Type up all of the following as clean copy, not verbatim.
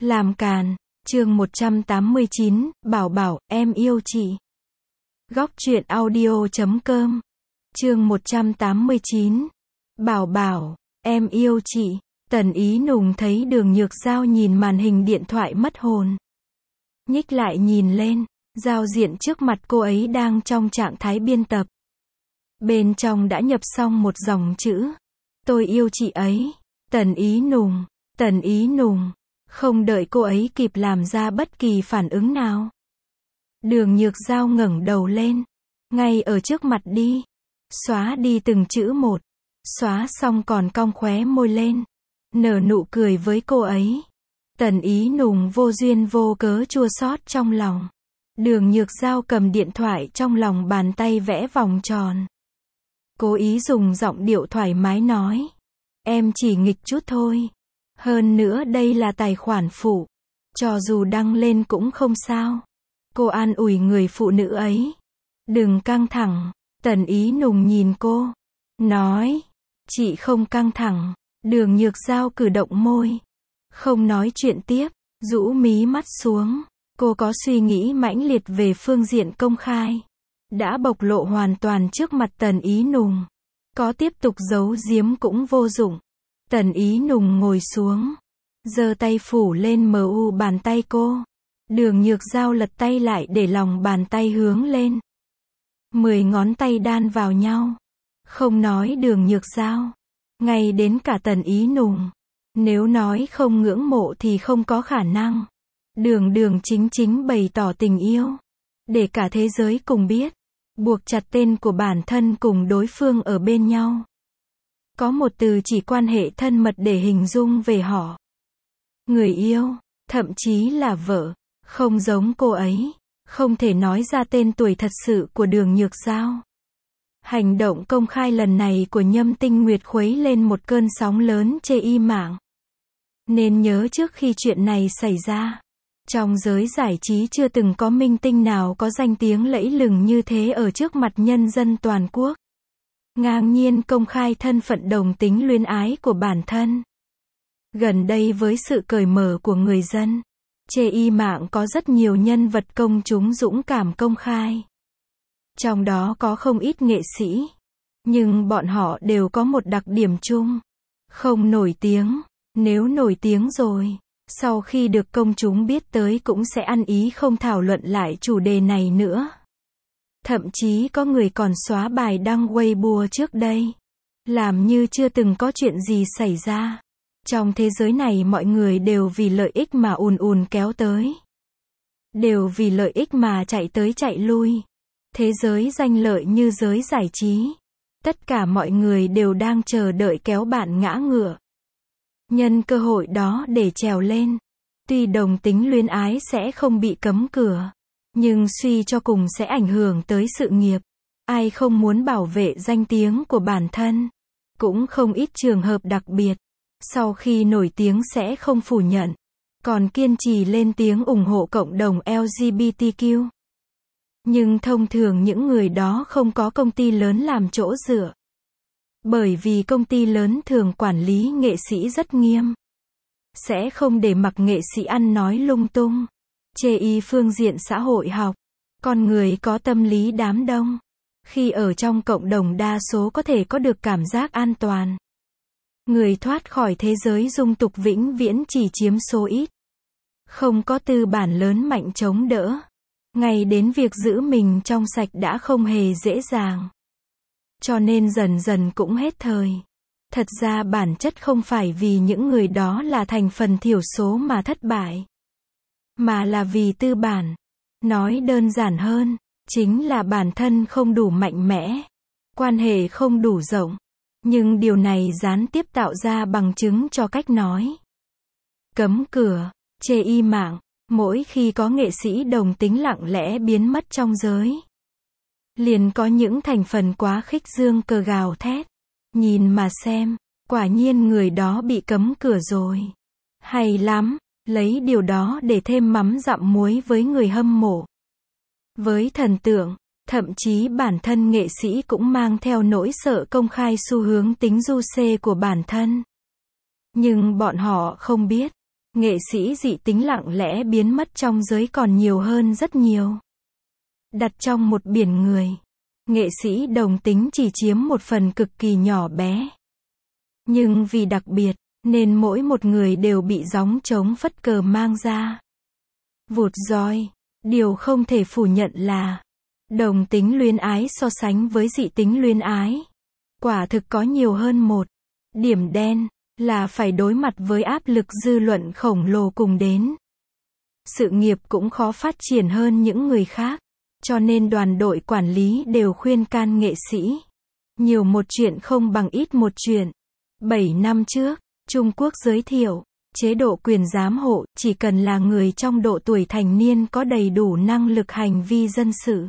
Làm càn, chương 189, Bảo Bảo, em yêu chị. Góc truyện audio.com, chương 189, Bảo Bảo, em yêu chị. Tần Ý Nùng thấy Đường Nhược Giao nhìn màn hình điện thoại mất hồn. Nhích lại nhìn lên, giao diện trước mặt cô ấy đang trong trạng thái biên tập. Bên trong đã nhập xong một dòng chữ. Tôi yêu chị ấy. Tần Ý Nùng. Không đợi cô ấy kịp làm ra bất kỳ phản ứng nào. Đường Nhược Giao ngẩng đầu lên. Ngay ở trước mặt đi. Xóa đi từng chữ một. Xóa xong còn cong khóe môi lên. Nở nụ cười với cô ấy. Tần Ý Nùng vô duyên vô cớ chua xót trong lòng. Đường Nhược Giao cầm điện thoại trong lòng bàn tay vẽ vòng tròn. Cố ý dùng giọng điệu thoải mái nói. Em chỉ nghịch chút thôi. Hơn nữa đây là tài khoản phụ. Cho dù đăng lên cũng không sao. Cô an ủi người phụ nữ ấy. Đừng căng thẳng. Tần Ý Nùng nhìn cô. Nói. Chị không căng thẳng. Đường Nhược Giao cử động môi. Không nói chuyện tiếp. Rũ mí mắt xuống. Cô có suy nghĩ mãnh liệt về phương diện công khai. Đã bộc lộ hoàn toàn trước mặt Tần Ý Nùng. Có tiếp tục giấu giếm cũng vô dụng. Tần Ý Nùng ngồi xuống. Giơ tay phủ lên mu bàn tay cô. Đường Nhược Giao lật tay lại để lòng bàn tay hướng lên. 10 ngón tay đan vào nhau. Không nói Đường Nhược Giao. Ngay đến cả Tần Ý Nùng. Nếu nói không ngưỡng mộ thì không có khả năng. Đường chính bày tỏ tình yêu. Để cả thế giới cùng biết. Buộc chặt tên của bản thân cùng đối phương ở bên nhau. Có một từ chỉ quan hệ thân mật để hình dung về họ. Người yêu, thậm chí là vợ, không giống cô ấy, không thể nói ra tên tuổi thật sự của Đường Nhược Giao. Hành động công khai lần này của Nhâm Tinh Nguyệt khuấy lên một cơn sóng lớn chê y mạng. Nên nhớ trước khi chuyện này xảy ra, trong giới giải trí chưa từng có minh tinh nào có danh tiếng lẫy lừng như thế ở trước mặt nhân dân toàn quốc. Ngang nhiên công khai thân phận đồng tính luyến ái của bản thân. Gần đây với sự cởi mở của người dân, chê y mạng có rất nhiều nhân vật công chúng dũng cảm công khai. Trong đó có không ít nghệ sĩ. Nhưng bọn họ đều có một đặc điểm chung. Không nổi tiếng. Nếu nổi tiếng rồi, sau khi được công chúng biết tới cũng sẽ ăn ý không thảo luận lại chủ đề này nữa. Thậm chí có người còn xóa bài đăng Weibo trước đây. Làm như chưa từng có chuyện gì xảy ra. Trong thế giới này mọi người đều vì lợi ích mà ùn kéo tới. Đều vì lợi ích mà chạy tới chạy lui. Thế giới danh lợi như giới giải trí. Tất cả mọi người đều đang chờ đợi kéo bạn ngã ngựa. Nhân cơ hội đó để trèo lên. Tuy đồng tính luyến ái sẽ không bị cấm cửa. Nhưng suy cho cùng sẽ ảnh hưởng tới sự nghiệp. Ai không muốn bảo vệ danh tiếng của bản thân. Cũng không ít trường hợp đặc biệt. Sau khi nổi tiếng sẽ không phủ nhận. Còn kiên trì lên tiếng ủng hộ cộng đồng LGBTQ. Nhưng thông thường những người đó không có công ty lớn làm chỗ dựa. Bởi vì công ty lớn thường quản lý nghệ sĩ rất nghiêm. Sẽ không để mặc nghệ sĩ ăn nói lung tung. Chê y phương diện xã hội học. Con người có tâm lý đám đông. Khi ở trong cộng đồng đa số có thể có được cảm giác an toàn. Người thoát khỏi thế giới dung tục vĩnh viễn chỉ chiếm số ít. Không có tư bản lớn mạnh chống đỡ. Ngay đến việc giữ mình trong sạch đã không hề dễ dàng. Cho nên dần dần cũng hết thời. Thật ra bản chất không phải vì những người đó là thành phần thiểu số mà thất bại. Mà là vì tư bản. Nói đơn giản hơn, chính là bản thân không đủ mạnh mẽ. Quan hệ không đủ rộng. Nhưng điều này gián tiếp tạo ra bằng chứng cho cách nói. Cấm cửa, chê y mạng, mỗi khi có nghệ sĩ đồng tính lặng lẽ biến mất trong giới. Liền có những thành phần quá khích dương cờ gào thét. Nhìn mà xem, quả nhiên người đó bị cấm cửa rồi. Hay lắm, lấy điều đó để thêm mắm dặm muối với người hâm mộ. Với thần tượng, thậm chí bản thân nghệ sĩ cũng mang theo nỗi sợ công khai xu hướng tính du xê của bản thân. Nhưng bọn họ không biết, nghệ sĩ dị tính lặng lẽ biến mất trong giới còn nhiều hơn rất nhiều. Đặt trong một biển người, nghệ sĩ đồng tính chỉ chiếm một phần cực kỳ nhỏ bé. Nhưng vì đặc biệt, nên mỗi một người đều bị gióng trống phất cờ mang ra. Vụt roi, điều không thể phủ nhận là đồng tính luyến ái so sánh với dị tính luyến ái, quả thực có nhiều hơn một điểm đen, là phải đối mặt với áp lực dư luận khổng lồ cùng đến. Sự nghiệp cũng khó phát triển hơn những người khác, cho nên đoàn đội quản lý đều khuyên can nghệ sĩ. Nhiều một chuyện không bằng ít một chuyện. 7 năm trước, Trung Quốc giới thiệu chế độ quyền giám hộ, chỉ cần là người trong độ tuổi thành niên có đầy đủ năng lực hành vi dân sự,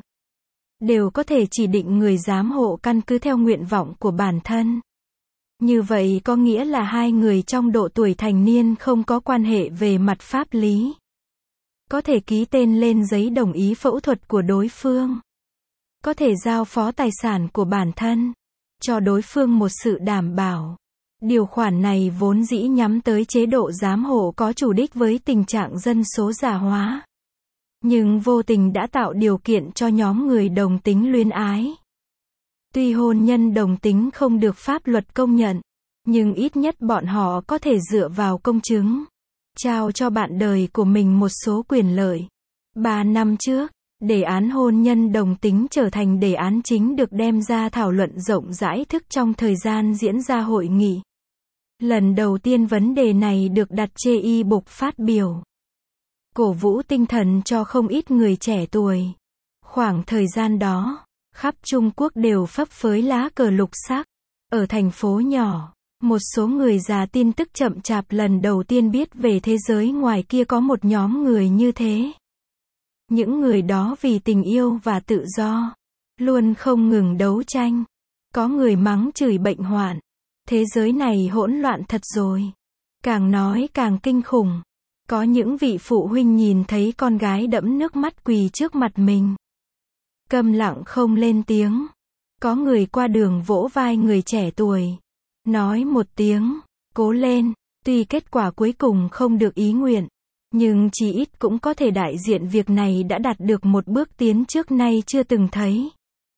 đều có thể chỉ định người giám hộ căn cứ theo nguyện vọng của bản thân. Như vậy có nghĩa là hai người trong độ tuổi thành niên không có quan hệ về mặt pháp lý, có thể ký tên lên giấy đồng ý phẫu thuật của đối phương, có thể giao phó tài sản của bản thân cho đối phương một sự đảm bảo. Điều khoản này vốn dĩ nhắm tới chế độ giám hộ có chủ đích với tình trạng dân số già hóa, nhưng vô tình đã tạo điều kiện cho nhóm người đồng tính luyến ái. Tuy hôn nhân đồng tính không được pháp luật công nhận, nhưng ít nhất bọn họ có thể dựa vào công chứng, trao cho bạn đời của mình một số quyền lợi. 3 năm trước, đề án hôn nhân đồng tính trở thành đề án chính được đem ra thảo luận rộng rãi thức trong thời gian diễn ra hội nghị. Lần đầu tiên vấn đề này được đặt trên e-book phát biểu, cổ vũ tinh thần cho không ít người trẻ tuổi. Khoảng thời gian đó, khắp Trung Quốc đều phấp phới lá cờ lục sắc. Ở thành phố nhỏ, một số người già tin tức chậm chạp lần đầu tiên biết về thế giới ngoài kia có một nhóm người như thế. Những người đó vì tình yêu và tự do, luôn không ngừng đấu tranh. Có người mắng chửi bệnh hoạn. Thế giới này hỗn loạn thật rồi. Càng nói càng kinh khủng. Có những vị phụ huynh nhìn thấy con gái đẫm nước mắt quỳ trước mặt mình, câm lặng không lên tiếng. Có người qua đường vỗ vai người trẻ tuổi, nói một tiếng, cố lên. Tuy kết quả cuối cùng không được ý nguyện, nhưng chí ít cũng có thể đại diện việc này đã đạt được một bước tiến trước nay chưa từng thấy.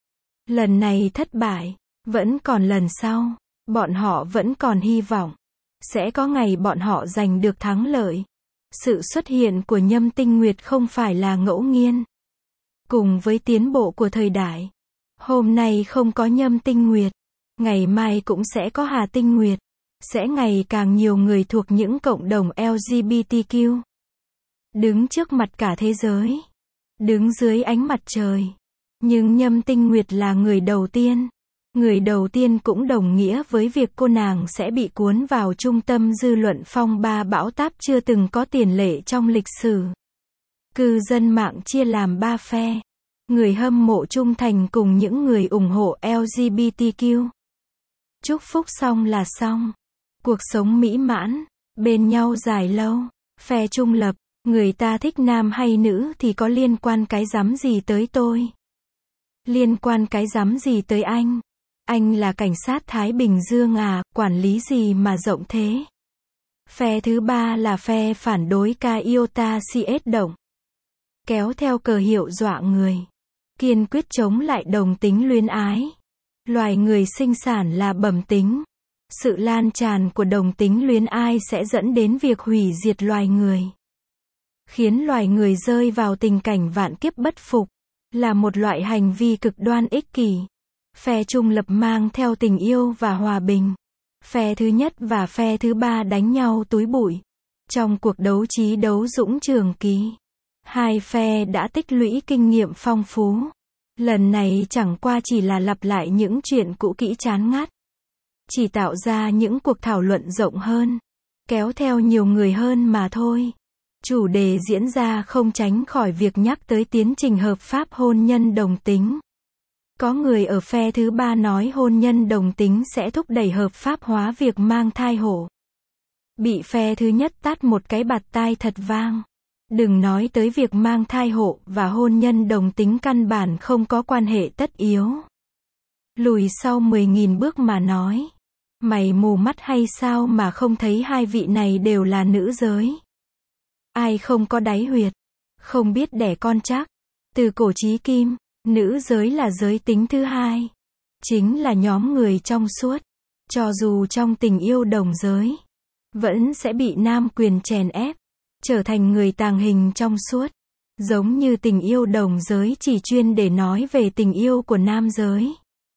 Lần này thất bại, vẫn còn lần sau. Bọn họ vẫn còn hy vọng sẽ có ngày bọn họ giành được thắng lợi. Sự xuất hiện của Nhâm Tinh Nguyệt không phải là ngẫu nhiên. Cùng với tiến bộ của thời đại, hôm nay không có Nhâm Tinh Nguyệt, ngày mai cũng sẽ có Hà Tinh Nguyệt. Sẽ ngày càng nhiều người thuộc những cộng đồng LGBTQ đứng trước mặt cả thế giới, đứng dưới ánh mặt trời. Nhưng Nhâm Tinh Nguyệt là người đầu tiên. Người đầu tiên cũng đồng nghĩa với việc cô nàng sẽ bị cuốn vào trung tâm dư luận phong ba bão táp chưa từng có tiền lệ trong lịch sử. Cư dân mạng chia làm 3 phe. Người hâm mộ trung thành cùng những người ủng hộ LGBTQ. Chúc phúc xong là xong. Cuộc sống mỹ mãn, bên nhau dài lâu. Phe trung lập, người ta thích nam hay nữ thì có liên quan cái rắm gì tới tôi? Liên quan cái rắm gì tới anh? Anh là cảnh sát Thái Bình Dương à, quản lý gì mà rộng thế? Phe thứ 3 là phe phản đối Iota CS động. Kéo theo cờ hiệu dọa người. Kiên quyết chống lại đồng tính luyến ái. Loài người sinh sản là bẩm tính. Sự lan tràn của đồng tính luyến ái sẽ dẫn đến việc hủy diệt loài người. Khiến loài người rơi vào tình cảnh vạn kiếp bất phục. Là một loại hành vi cực đoan ích kỷ. Phe trung lập mang theo tình yêu và hòa bình. Phe thứ nhất và phe thứ 3 đánh nhau túi bụi. Trong cuộc đấu trí đấu dũng trường kỳ, hai phe đã tích lũy kinh nghiệm phong phú. Lần này chẳng qua chỉ là lặp lại những chuyện cũ kỹ chán ngắt. Chỉ tạo ra những cuộc thảo luận rộng hơn, kéo theo nhiều người hơn mà thôi. Chủ đề diễn ra không tránh khỏi việc nhắc tới tiến trình hợp pháp hôn nhân đồng tính. Có người ở phe thứ 3 nói hôn nhân đồng tính sẽ thúc đẩy hợp pháp hóa việc mang thai hộ. Bị phe thứ nhất tát một cái bạt tai thật vang. Đừng nói tới việc mang thai hộ và hôn nhân đồng tính căn bản không có quan hệ tất yếu. Lùi sau 10.000 bước mà nói. Mày mù mắt hay sao mà không thấy hai vị này đều là nữ giới? Ai không có đáy huyệt, không biết đẻ con chắc. Từ cổ chí kim, nữ giới là giới tính thứ hai. Chính là nhóm người trong suốt. Cho dù trong tình yêu đồng giới, vẫn sẽ bị nam quyền chèn ép, trở thành người tàng hình trong suốt. Giống như tình yêu đồng giới chỉ chuyên để nói về tình yêu của nam giới.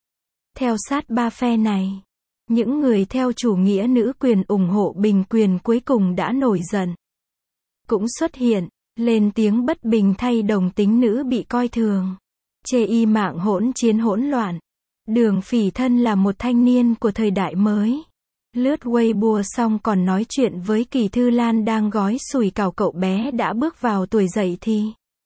Theo sát ba phe này, những người theo chủ nghĩa nữ quyền ủng hộ bình quyền cuối cùng đã nổi giận. Cũng xuất hiện, lên tiếng bất bình thay đồng tính nữ bị coi thường. Chê y mạng hỗn chiến hỗn loạn. Đường Phỉ thân là một thanh niên của thời đại mới. Lướt Weibo xong còn nói chuyện với Kỳ Thư Lan đang gói sủi cảo cậu bé đã bước vào tuổi dậy thì.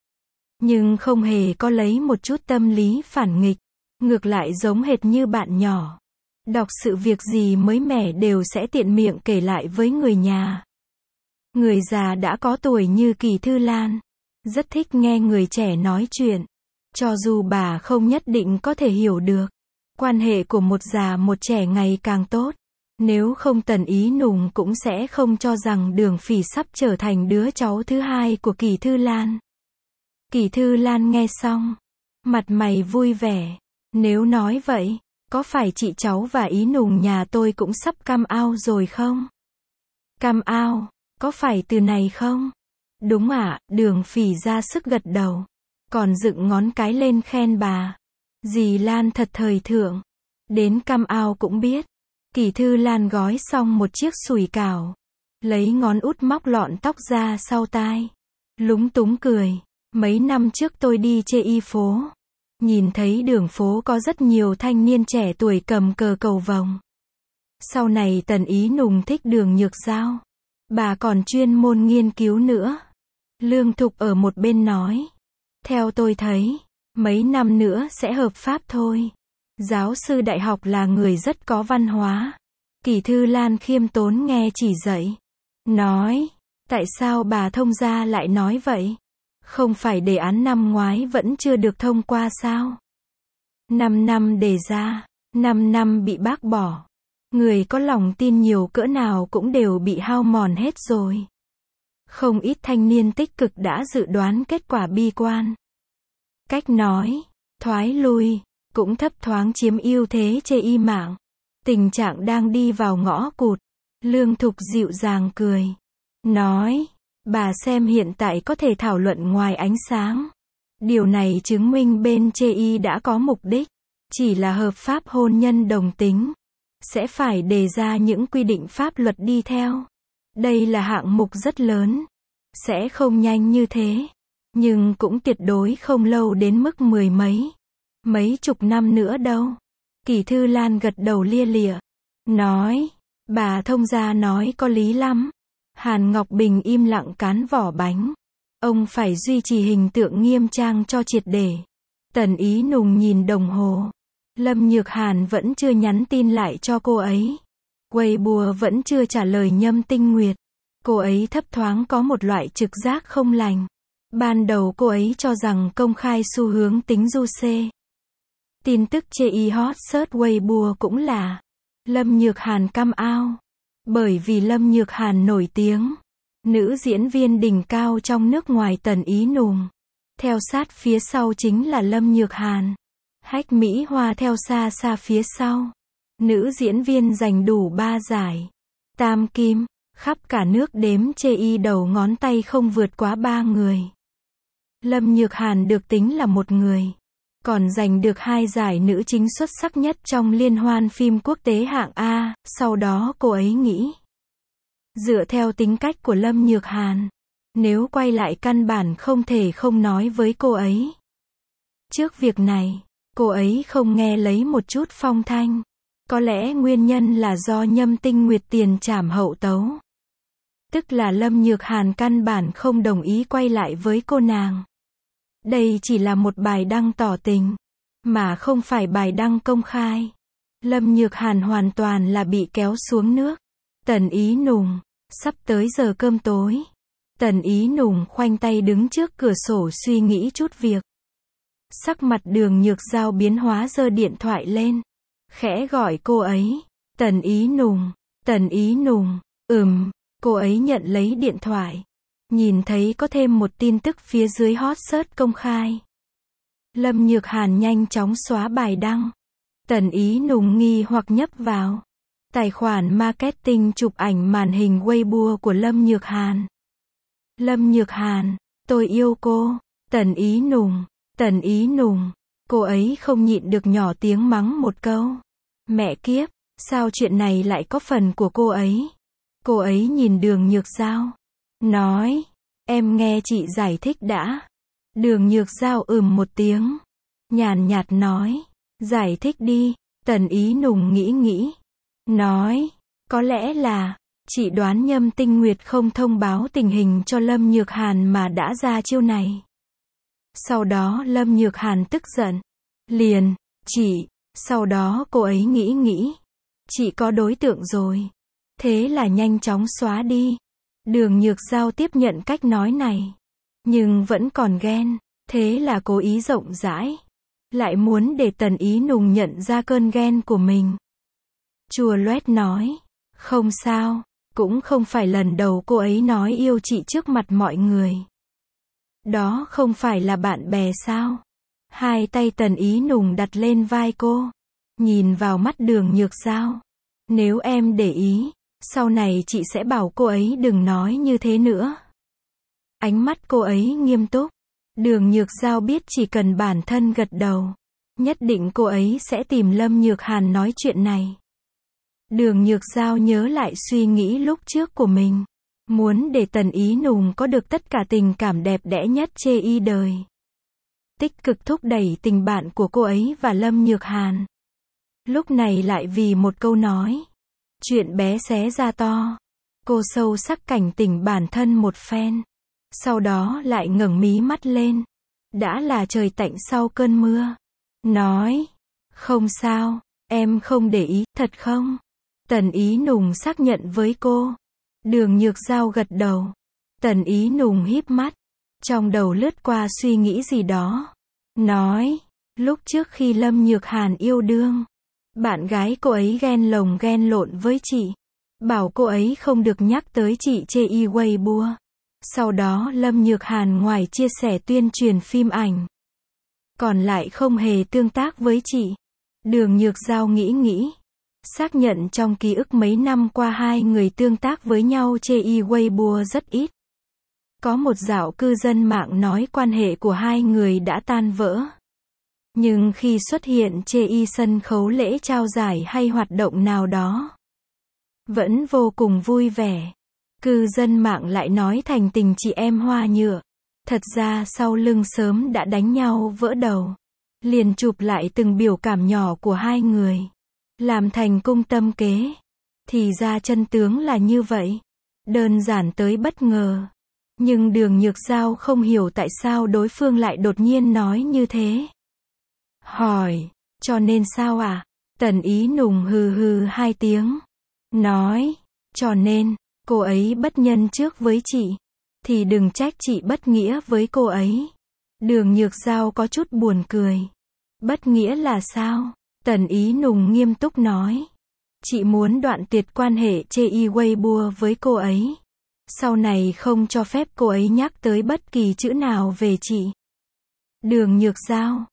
Nhưng không hề có lấy một chút tâm lý phản nghịch. Ngược lại giống hệt như bạn nhỏ. Đọc sự việc gì mới mẻ đều sẽ tiện miệng kể lại với người nhà. Người già đã có tuổi như Kỳ Thư Lan, rất thích nghe người trẻ nói chuyện. Cho dù bà không nhất định có thể hiểu được. Quan hệ của một già một trẻ ngày càng tốt. Nếu không Tần Ý Nùng cũng sẽ không cho rằng Đường Phỉ sắp trở thành đứa cháu thứ hai của Kỳ Thư Lan. Kỳ Thư Lan nghe xong, mặt mày vui vẻ. Nếu nói vậy, có phải chị cháu và Ý Nùng nhà tôi cũng sắp come out rồi không? Come out, có phải từ này không? Đúng ạ, Đường Phỉ ra sức gật đầu. Còn dựng ngón cái lên khen bà. Dì Lan thật thời thượng. Đến come out cũng biết. Kỳ Thư Lan gói xong một chiếc sủi cảo. Lấy ngón út móc lọn tóc ra sau tai. Lúng túng cười. Mấy năm trước tôi đi chê y phố. Nhìn thấy đường phố có rất nhiều thanh niên trẻ tuổi cầm cờ cầu vồng. Sau này Tần Ý Nùng thích Đường Nhược Giao. Bà còn chuyên môn nghiên cứu nữa. Lương Thục ở một bên nói. Theo tôi thấy, mấy năm nữa sẽ hợp pháp thôi. Giáo sư đại học là người rất có văn hóa. Kỳ Thư Lan khiêm tốn nghe chỉ dạy. Nói, tại sao bà thông gia lại nói vậy? Không phải đề án năm ngoái vẫn chưa được thông qua sao? 5 năm đề ra, 5 năm bị bác bỏ. Người có lòng tin nhiều cỡ nào cũng đều bị hao mòn hết rồi. Không ít thanh niên tích cực đã dự đoán kết quả bi quan. Cách nói, thoái lui, cũng thấp thoáng chiếm ưu thế chê y mạng. Tình trạng đang đi vào ngõ cụt. Lương Thục dịu dàng cười. Nói, bà xem hiện tại có thể thảo luận ngoài ánh sáng. Điều này chứng minh bên chê y đã có mục đích. Chỉ là hợp pháp hôn nhân đồng tính. Sẽ phải đề ra những quy định pháp luật đi theo. Đây là hạng mục rất lớn. Sẽ không nhanh như thế. Nhưng cũng tuyệt đối không lâu đến mức mấy chục năm nữa đâu. Kỳ Thư Lan gật đầu lia lịa. Nói, bà thông gia nói có lý lắm. Hàn Ngọc Bình im lặng cán vỏ bánh. Ông phải duy trì hình tượng nghiêm trang cho triệt để. Tần Ý Nùng nhìn đồng hồ. Lâm Nhược Hàn vẫn chưa nhắn tin lại cho cô ấy. Weibo vẫn chưa trả lời Nhâm Tinh Nguyệt. Cô ấy thấp thoáng có một loại trực giác không lành. Ban đầu cô ấy cho rằng công khai xu hướng tính du xê. Tin tức chê y hot search Weibo cũng là Lâm Nhược Hàn come out. Bởi vì Lâm Nhược Hàn nổi tiếng. Nữ diễn viên đỉnh cao trong nước ngoài Tần Ý Nùng. Theo sát phía sau chính là Lâm Nhược Hàn. Hách Mỹ Hoa theo xa xa phía sau. Nữ diễn viên giành đủ 3 giải. Tam kim, khắp cả nước đếm chê y đầu ngón tay không vượt quá 3 người. Lâm Nhược Hàn được tính là một người. Còn giành được 2 giải nữ chính xuất sắc nhất trong liên hoan phim quốc tế hạng A, sau đó cô ấy nghĩ. Dựa theo tính cách của Lâm Nhược Hàn, nếu quay lại căn bản không thể không nói với cô ấy. Trước việc này, cô ấy không nghe lấy một chút phong thanh. Có lẽ nguyên nhân là do Nhâm Tinh Nguyệt tiền trảm hậu tấu. Tức là Lâm Nhược Hàn căn bản không đồng ý quay lại với cô nàng. Đây chỉ là một bài đăng tỏ tình, mà không phải bài đăng công khai. Lâm Nhược Hàn hoàn toàn là bị kéo xuống nước. Tần Ý Nùng, sắp tới giờ cơm tối. Tần Ý Nùng khoanh tay đứng trước cửa sổ suy nghĩ chút việc. Sắc mặt Đường Nhược Giao biến hóa giơ điện thoại lên. Khẽ gọi cô ấy. Tần Ý Nùng, Tần Ý Nùng, cô ấy nhận lấy điện thoại. Nhìn thấy có thêm một tin tức phía dưới hot search công khai. Lâm Nhược Hàn nhanh chóng xóa bài đăng. Tần Ý Nùng nghi hoặc nhấp vào tài khoản marketing chụp ảnh màn hình Weibo của Lâm Nhược Hàn. Lâm Nhược Hàn, tôi yêu cô. Tần Ý Nùng, Tần Ý Nùng. Cô ấy không nhịn được nhỏ tiếng mắng một câu. Mẹ kiếp, sao chuyện này lại có phần của cô ấy? Cô ấy nhìn Đường Nhược Giao. Nói, em nghe chị giải thích đã. Đường Nhược Giao một tiếng. Nhàn nhạt nói, giải thích đi. Tần Ý Nùng nghĩ. Nói, có lẽ là, chị đoán Nhâm Tinh Nguyệt không thông báo tình hình cho Lâm Nhược Hàn mà đã ra chiêu này. Sau đó Lâm Nhược Hàn tức giận. Liền, chị, sau đó cô ấy nghĩ. Chị có đối tượng rồi. Thế là nhanh chóng xóa đi. Đường Nhược Giao tiếp nhận cách nói này. Nhưng vẫn còn ghen. Thế là cố ý rộng rãi. Lại muốn để Tần Ý Nùng nhận ra cơn ghen của mình. Chua loét nói. Không sao. Cũng không phải lần đầu cô ấy nói yêu chị trước mặt mọi người. Đó không phải là bạn bè sao? Hai tay Tần Ý Nùng đặt lên vai cô. Nhìn vào mắt Đường Nhược Giao. Nếu em để ý, sau này chị sẽ bảo cô ấy đừng nói như thế nữa. Ánh mắt cô ấy nghiêm túc. Đường Nhược Giao biết chỉ cần bản thân gật đầu, nhất định cô ấy sẽ tìm Lâm Nhược Hàn nói chuyện này. Đường Nhược Giao nhớ lại suy nghĩ lúc trước của mình. Muốn để Tần Ý Nùng có được tất cả tình cảm đẹp đẽ nhất trên đời. Tích cực thúc đẩy tình bạn của cô ấy và Lâm Nhược Hàn. Lúc này lại vì một câu nói. Chuyện bé xé ra to. Cô sâu sắc cảnh tỉnh bản thân một phen. Sau đó lại ngẩng mí mắt lên. Đã là trời tạnh sau cơn mưa. Nói. Không sao, em không để ý, thật không? Tần Ý Nùng xác nhận với cô. Đường Nhược Giao gật đầu. Tần Ý Nùng híp mắt. Trong đầu lướt qua suy nghĩ gì đó. Nói. Lúc trước khi Lâm Nhược Hàn yêu đương, bạn gái cô ấy ghen lồng ghen lộn với chị. Bảo cô ấy không được nhắc tới chị trên Weibo. Sau đó Lâm Nhược Hàn ngoài chia sẻ tuyên truyền phim ảnh, còn lại không hề tương tác với chị. Đường Nhược Giao nghĩ. Xác nhận trong ký ức mấy năm qua hai người tương tác với nhau trên Weibo rất ít. Có một dạo cư dân mạng nói quan hệ của hai người đã tan vỡ. Nhưng khi xuất hiện trên sân khấu lễ trao giải hay hoạt động nào đó, vẫn vô cùng vui vẻ. Cư dân mạng lại nói thành tình chị em hoa nhựa. Thật ra sau lưng sớm đã đánh nhau vỡ đầu. Liền chụp lại từng biểu cảm nhỏ của hai người, làm thành cung tâm kế. Thì ra chân tướng là như vậy. Đơn giản tới bất ngờ. Nhưng Đường Nhược Giao không hiểu tại sao đối phương lại đột nhiên nói như thế. Hỏi, cho nên sao à? Tần Ý Nùng hừ hai tiếng. Nói, cho nên, cô ấy bất nhân trước với chị. Thì đừng trách chị bất nghĩa với cô ấy. Đường Nhược Giao có chút buồn cười. Bất nghĩa là sao? Tần Ý Nùng nghiêm túc nói. Chị muốn đoạn tuyệt quan hệ trên Weibo với cô ấy. Sau này không cho phép cô ấy nhắc tới bất kỳ chữ nào về chị. Đường Nhược Giao.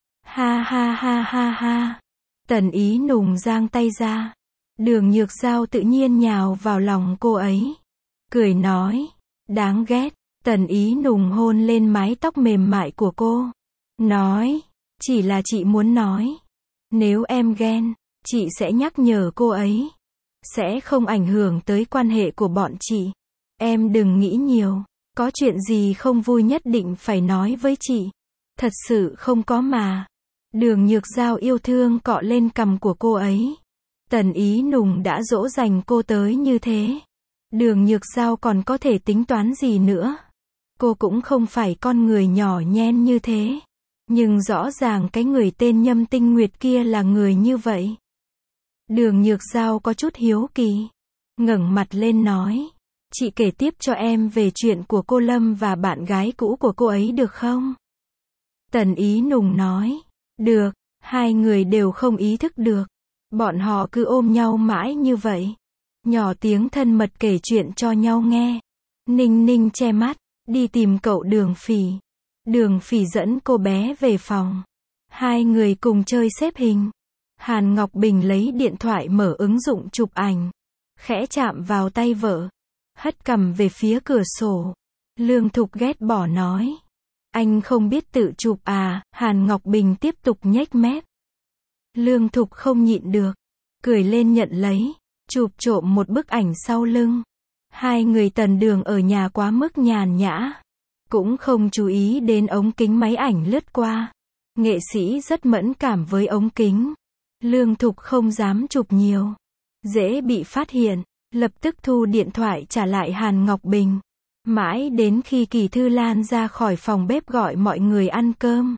Ha. Tần Ý Nùng giang tay ra. Đường Nhược Giao tự nhiên nhào vào lòng cô ấy. Cười nói. Đáng ghét. Tần Ý Nùng hôn lên mái tóc mềm mại của cô. Nói. Chỉ là chị muốn nói. Nếu em ghen, chị sẽ nhắc nhở cô ấy. Sẽ không ảnh hưởng tới quan hệ của bọn chị. Em đừng nghĩ nhiều. Có chuyện gì không vui nhất định phải nói với chị. Thật sự không có mà. Đường Nhược Giao yêu thương cọ lên cằm của cô ấy. Tần Ý Nùng đã dỗ dành cô tới như thế. Đường Nhược Giao còn có thể tính toán gì nữa. Cô cũng không phải con người nhỏ nhen như thế. Nhưng rõ ràng cái người tên Nhâm Tinh Nguyệt kia là người như vậy. Đường Nhược Giao có chút hiếu kỳ. Ngẩng mặt lên nói. Chị kể tiếp cho em về chuyện của cô Lâm và bạn gái cũ của cô ấy được không? Tần Ý Nùng nói. Được. Hai người đều không ý thức được. Bọn họ cứ ôm nhau mãi như vậy. Nhỏ tiếng thân mật kể chuyện cho nhau nghe. Ninh che mắt. đi tìm cậu Đường Phỉ. Đường Phỉ dẫn cô bé về phòng. Hai người cùng chơi xếp hình. Hàn Ngọc Bình lấy điện thoại mở ứng dụng chụp ảnh. Khẽ chạm vào tay vợ. Hất cằm về phía cửa sổ. Lương Thục ghét bỏ nói. Anh không biết tự chụp à, Hàn Ngọc Bình tiếp tục nhếch mép. Lương Thục không nhịn được. Cười lên nhận lấy. Chụp trộm một bức ảnh sau lưng. Hai người Tần Đường ở nhà quá mức nhàn nhã. Cũng không chú ý đến ống kính máy ảnh lướt qua. Nghệ sĩ rất mẫn cảm với ống kính. Lương Thục không dám chụp nhiều. Dễ bị phát hiện. Lập tức thu điện thoại trả lại Hàn Ngọc Bình. Mãi đến khi Kỳ Thư Lan ra khỏi phòng bếp gọi mọi người ăn cơm.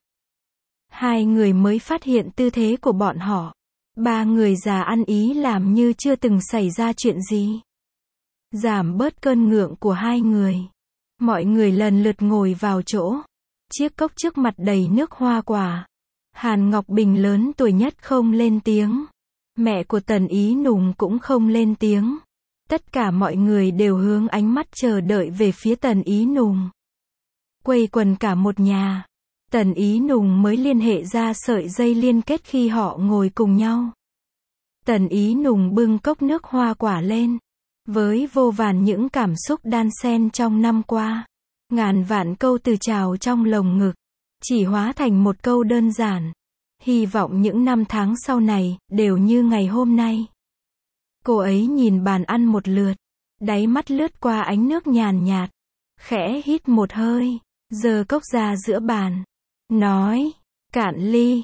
Hai người mới phát hiện tư thế của bọn họ. Ba người già ăn ý làm như chưa từng xảy ra chuyện gì. Giảm bớt cơn ngượng của hai người. Mọi người lần lượt ngồi vào chỗ. Chiếc cốc trước mặt đầy nước hoa quả. Hàn Ngọc Bình lớn tuổi nhất không lên tiếng. Mẹ của Tần Ý Nùng cũng không lên tiếng. Tất cả mọi người đều hướng ánh mắt chờ đợi về phía Tần Ý Nùng. Quây quần cả một nhà. Tần Ý Nùng mới liên hệ ra sợi dây liên kết khi họ ngồi cùng nhau. Tần Ý Nùng bưng cốc nước hoa quả lên. Với vô vàn những cảm xúc đan xen trong năm qua. Ngàn vạn câu từ trào trong lồng ngực. Chỉ hóa thành một câu đơn giản. Hy vọng những năm tháng sau này, đều như ngày hôm nay. Cô ấy nhìn bàn ăn một lượt. Đáy mắt lướt qua ánh nước nhàn nhạt. Khẽ hít một hơi. Giơ cốc ra giữa bàn. Nói. Cạn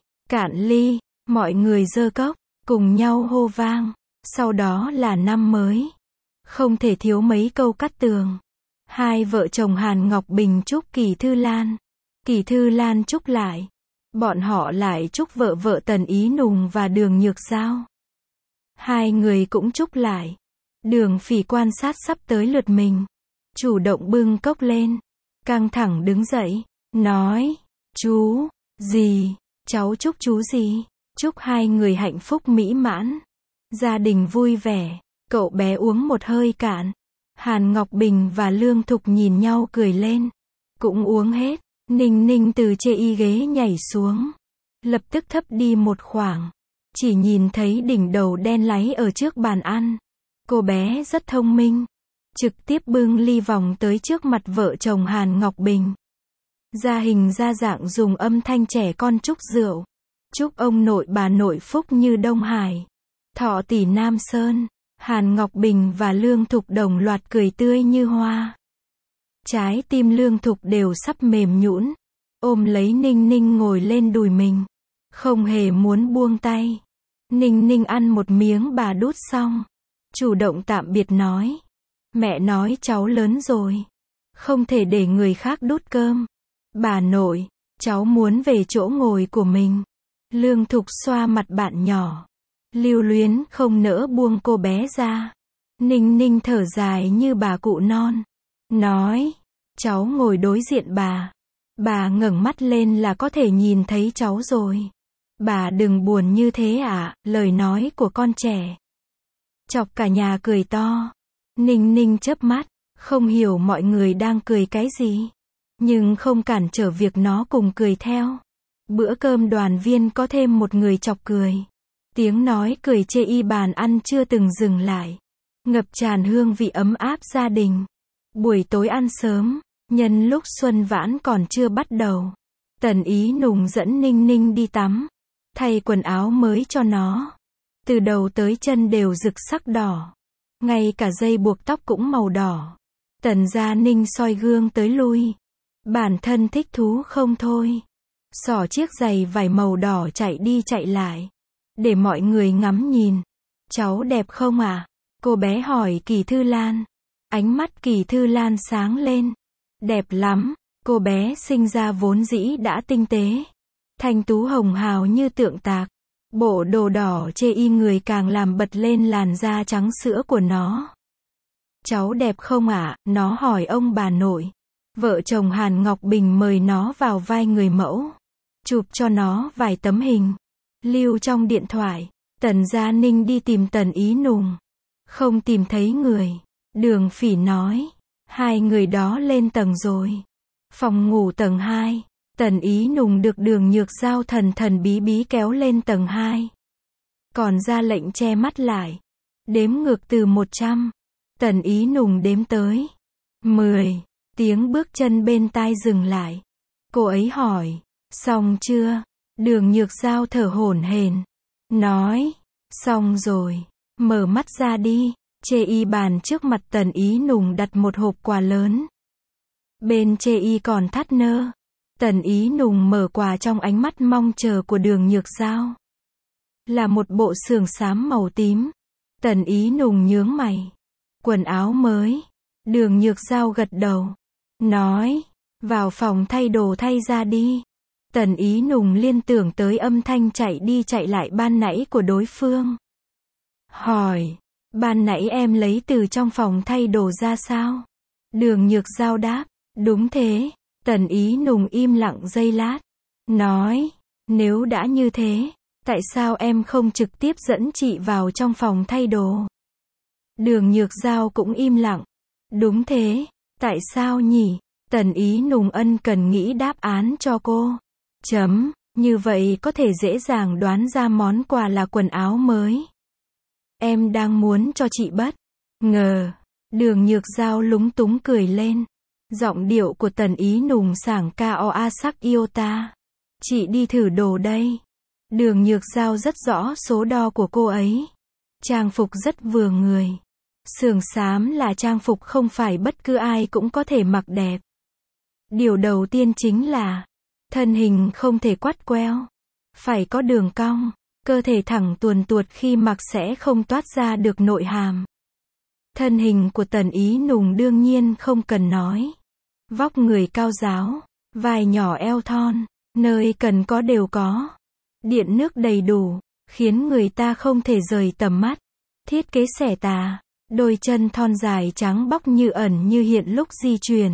ly. Mọi người giơ cốc. Cùng nhau hô vang. Sau đó là năm mới. Không thể thiếu mấy câu cắt tường. Hai vợ chồng Hàn Ngọc Bình chúc Kỳ Thư Lan. Kỳ Thư Lan chúc lại. Bọn họ lại chúc vợ Tần Ý Nùng và Đường Nhược Giao. Hai người cũng chúc lại. Đường Phỉ quan sát sắp tới lượt mình. Chủ động bưng cốc lên. Căng thẳng đứng dậy. Nói. Chú. Gì. Cháu chúc chú gì. Chúc hai người hạnh phúc mỹ mãn. Gia đình vui vẻ. Cậu bé uống một hơi cạn. Hàn Ngọc Bình và Lương Thục nhìn nhau cười lên. Cũng uống hết. Ninh Ninh từ chê y ghế nhảy xuống. Lập tức thấp đi một khoảng. Chỉ nhìn thấy đỉnh đầu đen láy ở trước bàn ăn. Cô bé rất thông minh. Trực tiếp bưng ly vòng tới trước mặt vợ chồng Hàn Ngọc Bình. Ra hình ra dạng dùng âm thanh trẻ con chúc rượu. Chúc ông nội bà nội phúc như Đông Hải. Thọ tỷ Nam Sơn. Hàn Ngọc Bình và Lương Thục đồng loạt cười tươi như hoa. Trái tim Lương Thục đều sắp mềm nhũn. Ôm lấy Ninh Ninh ngồi lên đùi mình. Không hề muốn buông tay. Ninh Ninh ăn một miếng bà đút xong. Chủ động tạm biệt nói. Mẹ nói cháu lớn rồi. Không thể để người khác đút cơm. Bà nội, cháu muốn về chỗ ngồi của mình. Lương Thục xoa mặt bạn nhỏ. Lưu luyến không nỡ buông cô bé ra. Ninh Ninh thở dài như bà cụ non. Nói, cháu ngồi đối diện bà. Bà ngẩng mắt lên là có thể nhìn thấy cháu rồi. Bà đừng buồn như thế ạ, lời nói của con trẻ. Chọc cả nhà cười to. Ninh Ninh chớp mắt, không hiểu mọi người đang cười cái gì. Nhưng không cản trở việc nó cùng cười theo. Bữa cơm đoàn viên có thêm một người chọc cười. Tiếng nói cười chê y bàn ăn chưa từng dừng lại. Ngập tràn hương vị ấm áp gia đình. Buổi tối ăn sớm, nhân lúc xuân vãn còn chưa bắt đầu. Tần Ý Nùng dẫn Ninh Ninh đi tắm. Thay quần áo mới cho nó. Từ đầu tới chân đều rực sắc đỏ. Ngay cả dây buộc tóc cũng màu đỏ. Tần Gia Ninh soi gương tới lui. Bản thân thích thú không thôi. Xỏ chiếc giày vải màu đỏ chạy đi chạy lại. Để mọi người ngắm nhìn. Cháu đẹp không à? Cô bé hỏi Kỳ Thư Lan. Ánh mắt Kỳ Thư Lan sáng lên. Đẹp lắm. Cô bé sinh ra vốn dĩ đã tinh tế. Thanh tú hồng hào như tượng tạc. Bộ đồ đỏ chê y người càng làm bật lên làn da trắng sữa của nó. Cháu đẹp không ạ? Nó hỏi ông bà nội. Vợ chồng Hàn Ngọc Bình mời nó vào vai người mẫu. Chụp cho nó vài tấm hình. Lưu trong điện thoại. Tần Gia Ninh đi tìm Tần Ý Nùng. Không tìm thấy người. Đường Phỉ nói. Hai người đó lên tầng rồi. Phòng ngủ tầng 2. Tần Ý Nùng được Đường Nhược Giao thần thần bí bí kéo lên tầng 2. Còn ra lệnh che mắt lại. Đếm ngược từ 100. Tần Ý Nùng đếm tới 10. Tiếng bước chân bên tai dừng lại. Cô ấy hỏi, xong chưa? Đường Nhược Giao thở hổn hển, nói, xong rồi, mở mắt ra đi. Chê y bàn trước mặt Tần Ý Nùng đặt một hộp quà lớn. Bên chê y còn thắt nơ. Tần Ý Nùng mở quà trong ánh mắt mong chờ của Đường Nhược Giao. Là một bộ sườn xám màu tím. Tần Ý Nùng nhướng mày. Quần áo mới. Đường Nhược Giao gật đầu. Nói, vào phòng thay đồ thay ra đi. Tần Ý Nùng liên tưởng tới âm thanh chạy đi chạy lại ban nãy của đối phương. Hỏi, ban nãy em lấy từ trong phòng thay đồ ra sao? Đường Nhược Giao đáp, đúng thế. Tần Ý Nùng im lặng giây lát. Nói, nếu đã như thế, tại sao em không trực tiếp dẫn chị vào trong phòng thay đồ? Đường Nhược Giao cũng im lặng. Đúng thế, tại sao nhỉ? Tần Ý Nùng ân cần nghĩ đáp án cho cô. Như vậy có thể dễ dàng đoán ra món quà là quần áo mới. Em đang muốn cho chị bất ngờ. Đường Nhược Giao lúng túng cười lên. Giọng điệu của Tần Ý Nùng sảng cao a sắc yêu ta. Chị đi thử đồ đây. Đường Nhược Giao rất rõ số đo của cô ấy. Trang phục rất vừa người. Sườn xám là trang phục không phải bất cứ ai cũng có thể mặc đẹp. Điều đầu tiên chính là thân hình không thể quắt queo. Phải có đường cong. Cơ thể thẳng tuồn tuột khi mặc sẽ không toát ra được nội hàm. Thân hình của Tần Ý Nùng đương nhiên không cần nói. Vóc người cao ráo. Vai nhỏ eo thon. Nơi cần có đều có. Điện nước đầy đủ. Khiến người ta không thể rời tầm mắt. Thiết kế xẻ tà. Đôi chân thon dài trắng bóc như ẩn như hiện lúc di chuyển.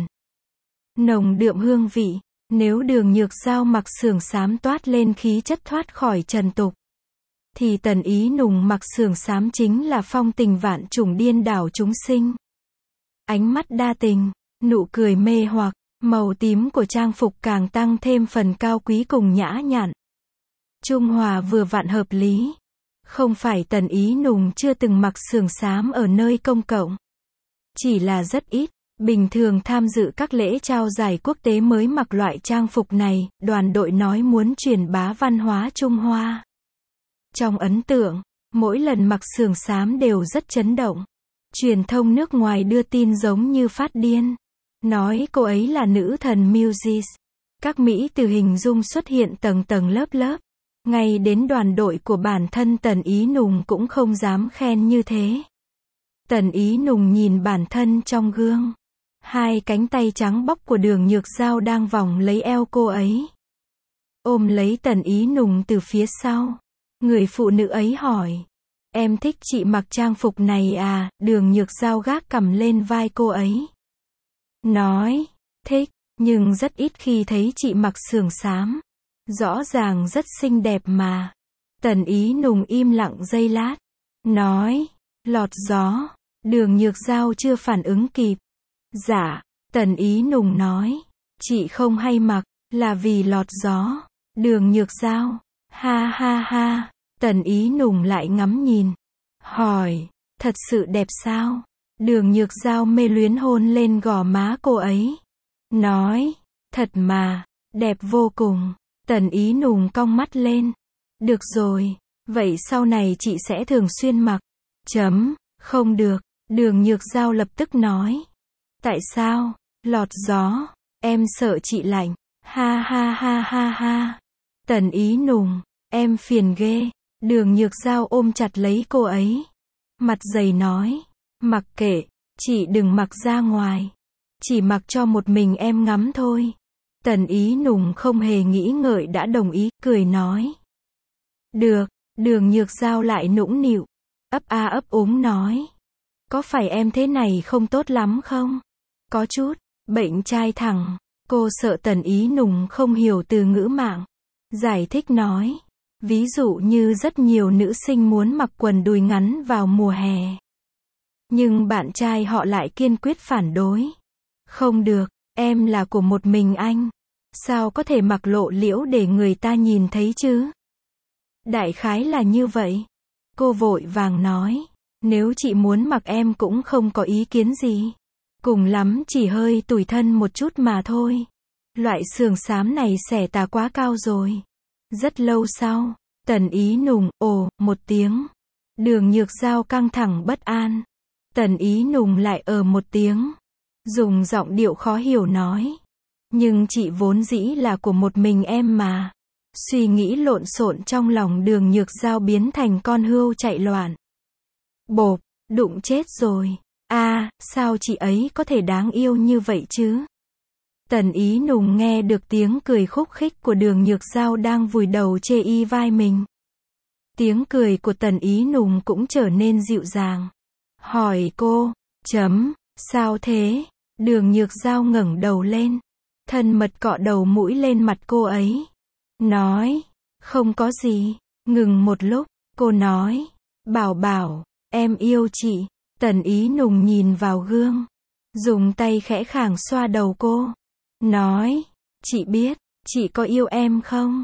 Nồng đượm hương vị. Nếu Đường Nhược Giao mặc sườn xám toát lên khí chất thoát khỏi trần tục, thì Tần Ý Nùng mặc sườn xám chính là phong tình vạn trùng điên đảo chúng sinh. Ánh mắt đa tình, nụ cười mê hoặc, màu tím của trang phục càng tăng thêm phần cao quý cùng nhã nhặn. Trung hòa vừa vặn hợp lý. Không phải Tần Ý Nùng chưa từng mặc sườn xám ở nơi công cộng. Chỉ là rất ít. Bình thường tham dự các lễ trao giải quốc tế mới mặc loại trang phục này, đoàn đội nói muốn truyền bá văn hóa Trung Hoa. Trong ấn tượng, mỗi lần mặc sườn xám đều rất chấn động. Truyền thông nước ngoài đưa tin giống như phát điên. Nói cô ấy là nữ thần Muses. Các Mỹ từ hình dung xuất hiện tầng tầng lớp lớp. Ngay đến đoàn đội của bản thân Tần Ý Nùng cũng không dám khen như thế. Tần Ý Nùng nhìn bản thân trong gương. Hai cánh tay trắng bóc của Đường Nhược Giao đang vòng lấy eo cô ấy. Ôm lấy Tần Ý Nùng từ phía sau. Người phụ nữ ấy hỏi. Em thích chị mặc trang phục này à? Đường Nhược Giao gác cằm lên vai cô ấy. Nói, thích, nhưng rất ít khi thấy chị mặc sườn xám. Rõ ràng rất xinh đẹp mà. Tần Ý Nùng im lặng giây lát. Nói, lọt gió. Đường Nhược Giao chưa phản ứng kịp. Dạ, Tần Ý Nùng nói. Chị không hay mặc, là vì lọt gió. Đường Nhược Giao. Ha ha ha. Tần Ý Nùng lại ngắm nhìn. Hỏi, thật sự đẹp sao? Đường Nhược Giao mê luyến hôn lên gò má cô ấy. Nói, thật mà, đẹp vô cùng. Tần Ý Nùng cong mắt lên. Được rồi, vậy sau này chị sẽ thường xuyên mặc. Không được. Đường Nhược Giao lập tức nói. Tại sao? Lọt gió. Em sợ chị lạnh. Ha ha ha ha ha. Tần Ý Nùng, em phiền ghê. Đường Nhược Giao ôm chặt lấy cô ấy. Mặt dày nói. Mặc kệ, chị đừng mặc ra ngoài. Chỉ mặc cho một mình em ngắm thôi. Tần Ý Nùng không hề nghĩ ngợi đã đồng ý, cười nói. Được. Đường Nhược Giao lại nũng nịu. Ấp a ấp úng nói. Có phải em thế này không tốt lắm không? Có chút, bệnh trai thẳng. Cô sợ Tần Ý Nùng không hiểu từ ngữ mạng. Giải thích nói. Ví dụ như rất nhiều nữ sinh muốn mặc quần đùi ngắn vào mùa hè. Nhưng bạn trai họ lại kiên quyết phản đối. Không được, em là của một mình anh. Sao có thể mặc lộ liễu để người ta nhìn thấy chứ? Đại khái là như vậy. Cô vội vàng nói. Nếu chị muốn mặc em cũng không có ý kiến gì. Cùng lắm chỉ hơi tủi thân một chút mà thôi. Loại sườn xám này xẻ tà quá cao rồi. Rất lâu sau, Tần Ý Nùng, ồ, một tiếng. Đường Nhược Giao căng thẳng bất an. Tần Ý Nùng lại một tiếng. Dùng giọng điệu khó hiểu nói. Nhưng chị vốn dĩ là của một mình em mà. Suy nghĩ lộn xộn trong lòng Đường Nhược Giao biến thành con hươu chạy loạn. Bộp, đụng chết rồi. Sao chị ấy có thể đáng yêu như vậy chứ? Tần Ý Nùng nghe được tiếng cười khúc khích của Đường Nhược Giao đang vùi đầu chê y vai mình. Tiếng cười của Tần Ý Nùng cũng trở nên dịu dàng. Hỏi cô, sao thế? Đường Nhược Giao ngẩng đầu lên. Thân mật cọ đầu mũi lên mặt cô ấy. Nói, không có gì. Ngừng một lúc, cô nói, Bảo Bảo, em yêu chị. Tần Ý Nùng nhìn vào gương. Dùng tay khẽ khàng xoa đầu cô. Nói, chị biết, chị có yêu em không?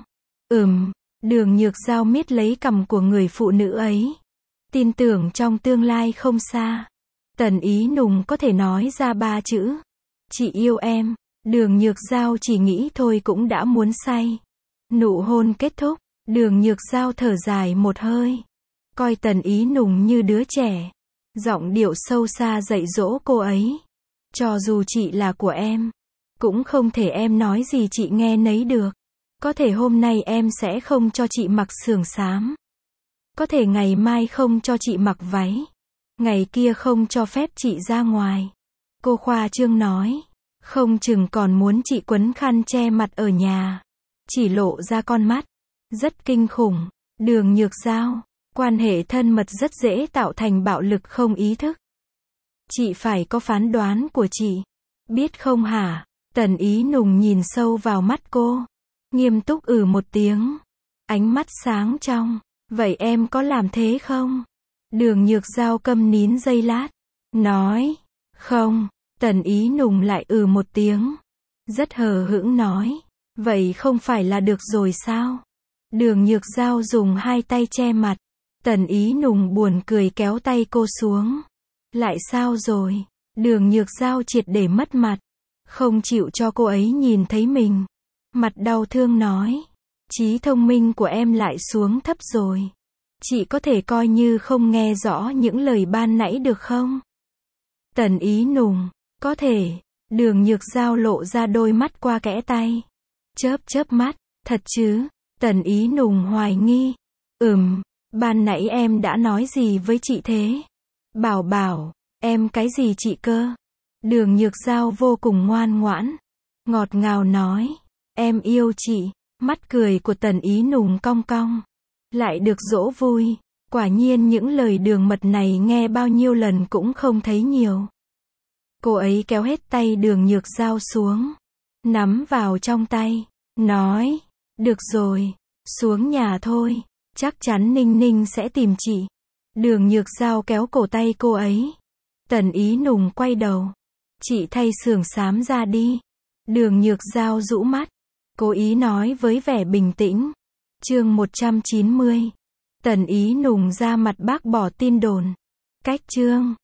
Đường Nhược Giao miết lấy cằm của người phụ nữ ấy. Tin tưởng trong tương lai không xa, Tần Ý Nùng có thể nói ra 3 chữ. Chị yêu em. Đường Nhược Giao chỉ nghĩ thôi cũng đã muốn say. Nụ hôn kết thúc, Đường Nhược Giao thở dài một hơi. Coi Tần Ý Nùng như đứa trẻ. Giọng điệu sâu xa dạy dỗ cô ấy. Cho dù chị là của em, cũng không thể em nói gì chị nghe nấy được. Có thể hôm nay em sẽ không cho chị mặc sườn xám. Có thể ngày mai không cho chị mặc váy. Ngày kia không cho phép chị ra ngoài. Cô khoa trương nói. Không chừng còn muốn chị quấn khăn che mặt ở nhà. Chỉ lộ ra con mắt. Rất kinh khủng. Đường Nhược Giao. Quan hệ thân mật rất dễ tạo thành bạo lực không ý thức. Chị phải có phán đoán của chị. Biết không hả? Tần Ý Nùng nhìn sâu vào mắt cô. Nghiêm túc một tiếng. Ánh mắt sáng trong. Vậy em có làm thế không? Đường Nhược Giao câm nín giây lát. Nói. Không. Tần Ý Nùng lại một tiếng. Rất hờ hững nói. Vậy không phải là được rồi sao? Đường Nhược Giao dùng 2 tay che mặt. Tần Ý Nùng buồn cười kéo tay cô xuống. Lại sao rồi? Đường Nhược Giao triệt để mất mặt. Không chịu cho cô ấy nhìn thấy mình. Mặt đau thương nói. Trí thông minh của em lại xuống thấp rồi. Chị có thể coi như không nghe rõ những lời ban nãy được không? Tần Ý Nùng. Có thể. Đường Nhược Giao lộ ra đôi mắt qua kẽ tay. Chớp mắt. Thật chứ? Tần Ý Nùng hoài nghi. Ban nãy em đã nói gì với chị thế? Bảo Bảo, em cái gì chị cơ? Đường Nhược Giao vô cùng ngoan ngoãn. Ngọt ngào nói. Em yêu chị. Mắt cười của Tần Ý Nùng cong cong. Lại được dỗ vui. Quả nhiên những lời đường mật này nghe bao nhiêu lần cũng không thấy nhiều. Cô ấy kéo hết tay Đường Nhược Giao xuống. Nắm vào trong tay. Nói. Được rồi. Xuống nhà thôi. Chắc chắn Ninh Ninh sẽ tìm chị. Đường Nhược Giao kéo cổ tay cô ấy. Tần Ý Nùng quay đầu. Chị thay sườn xám ra đi. Đường Nhược Giao rũ mắt. Cố ý nói với vẻ bình tĩnh. Chương 190. Tần Ý Nùng ra mặt bác bỏ tin đồn. Cách chương